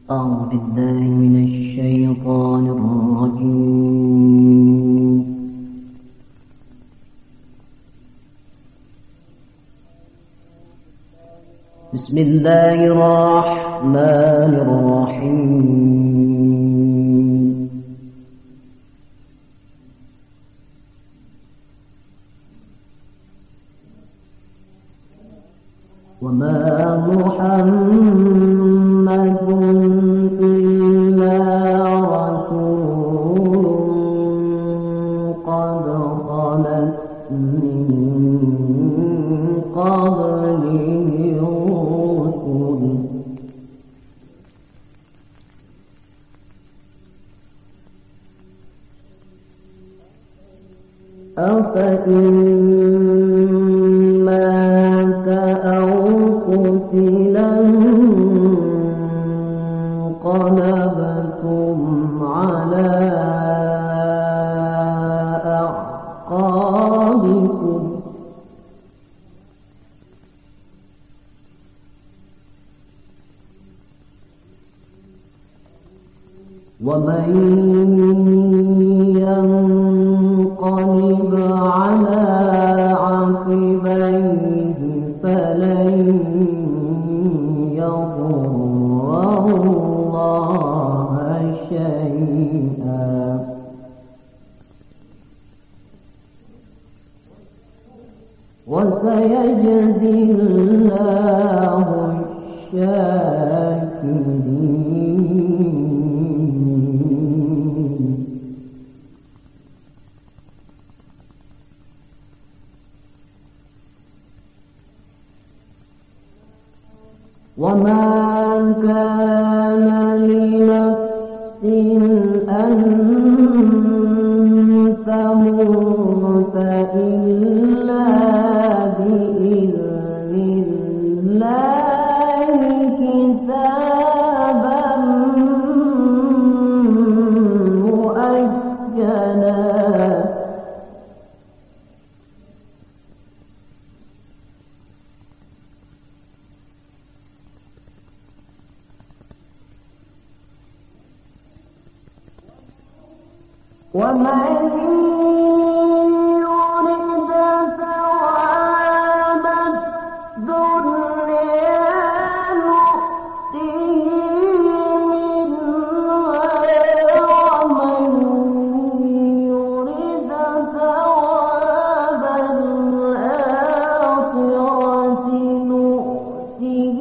أعوذ بالله من الشيطان الرجيم. بسم الله الرحمن الرحيم. وما محمد إلا رسول قد خلت من قبله الرسل أفإن مات أو قتلا انقلبتم على أعقابكم ومن ينقلب على عقبيه فلن يضر الله شيئا وسيجزي الله الشاكرين. وما كان لنفس أن تموت إلا بإذن الله كتابا مؤجلا ومن يرد ثواب الدنيا نؤته منها ومن يرد ثواب الآخرة نؤته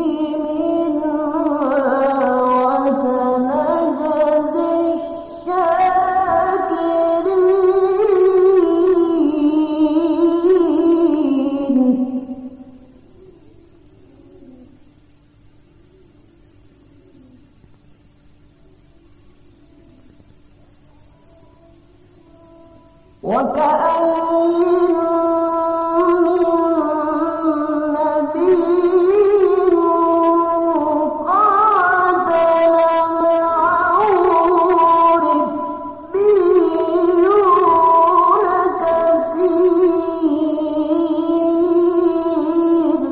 وكأين من نبي قاتل معه ربيون كثير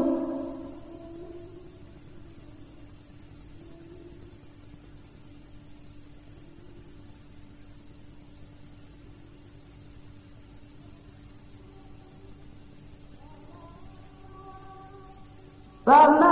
فما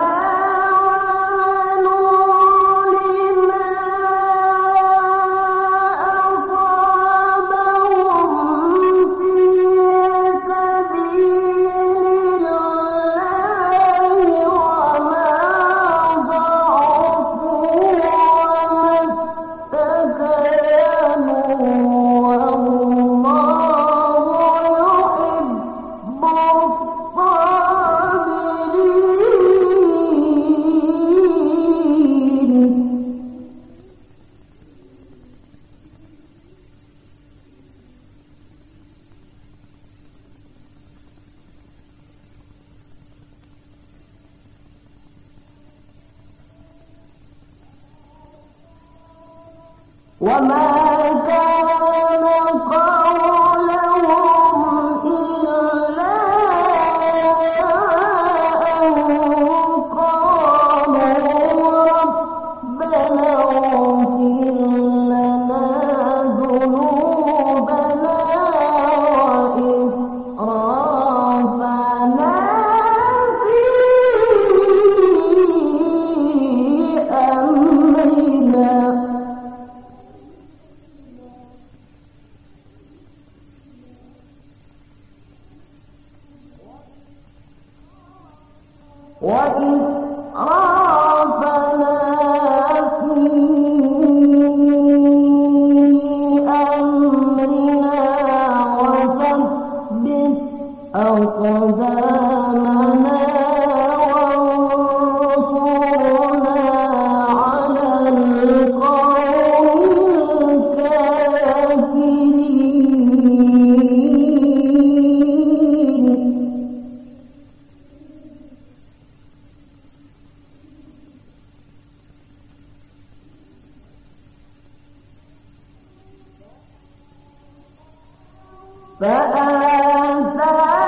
وما كان قولهم إلا أن قالوا ربنا وإسرافنا في أمرنا وثبت أقدامنا وانصرنا على القوم الكافرين. فآتاهم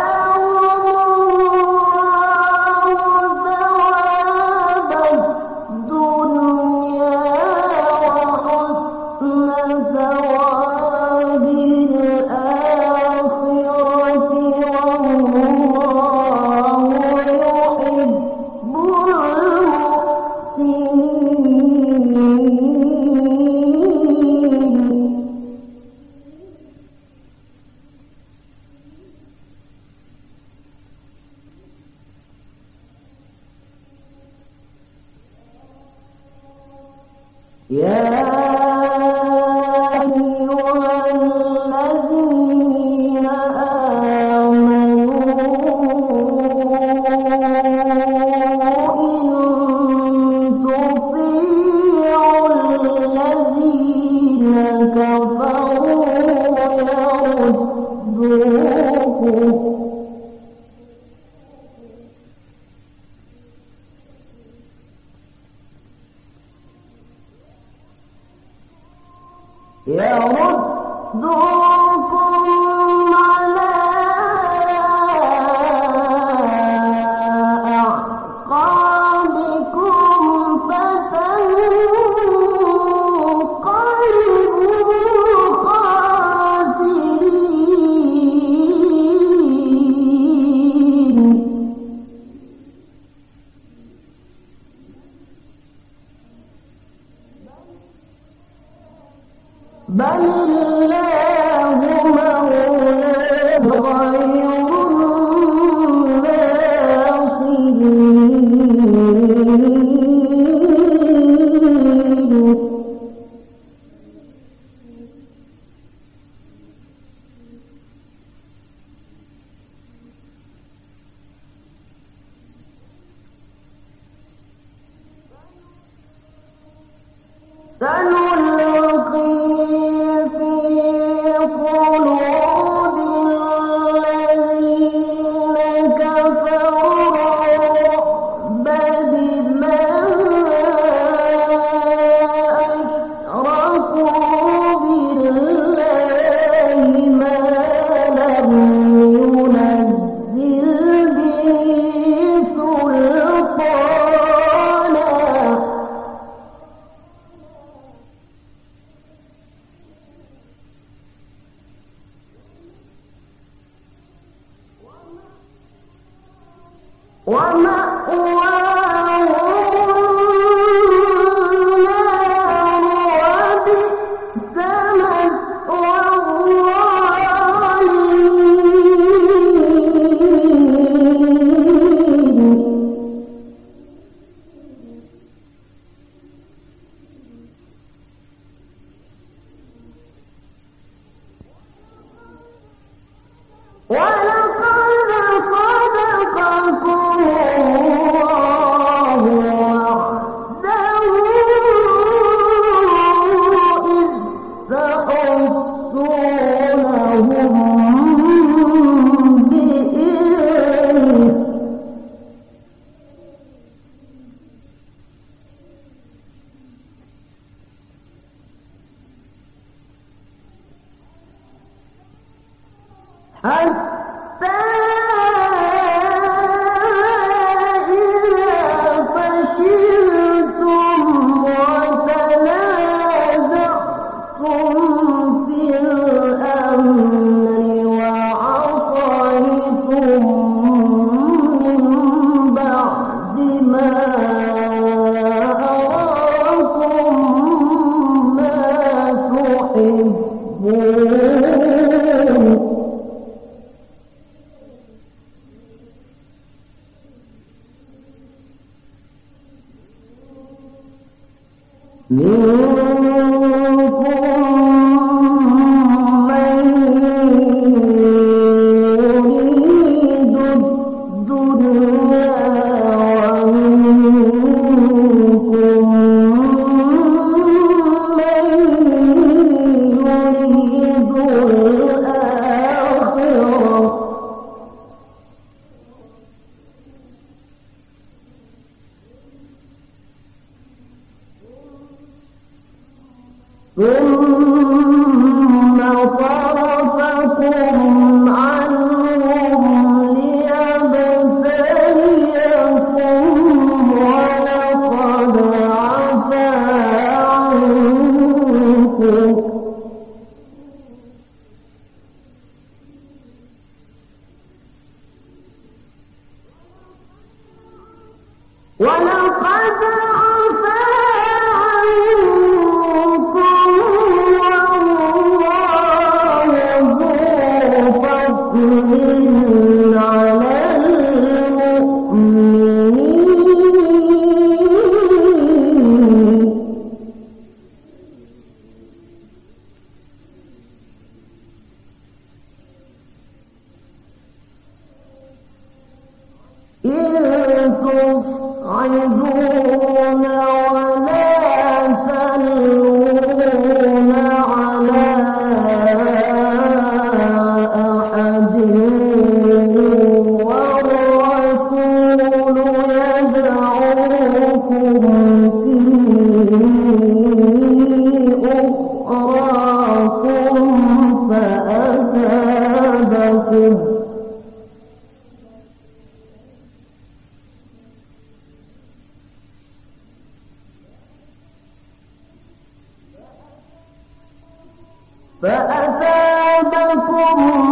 الله ثواب الدنيا وحسن ثواب الآخرة والله يحب المحسنين. يا أيها الذين آمنوا إن تطيعوا الذين كفروا يردوكم على أعقابكم فتنقلبوا خاسرين. بل الله مولاكم غير الناصرين. سنلقي في قلوب الذين كفروا الرعب بما أشركوا بالله ما لم ينزل به سلطانا. ومأواهم النار وبئس مثوى الظالمين. ولقد صدقكم الله وعده إذ تحسونهم بإذنه حتى إذا فشلتم وتنازعتم في الأمر وعصيتم من بعد ما أراكم ما تحبون. ثم صرفكم عنهم ليبتليكم ولقد عفا عنكم ولقد عفا عنكم والله ذو فضل على المؤمنين إن تصعدون ولا تلوون على أحد والرسول يدعوكم في أخراكم فأثابكم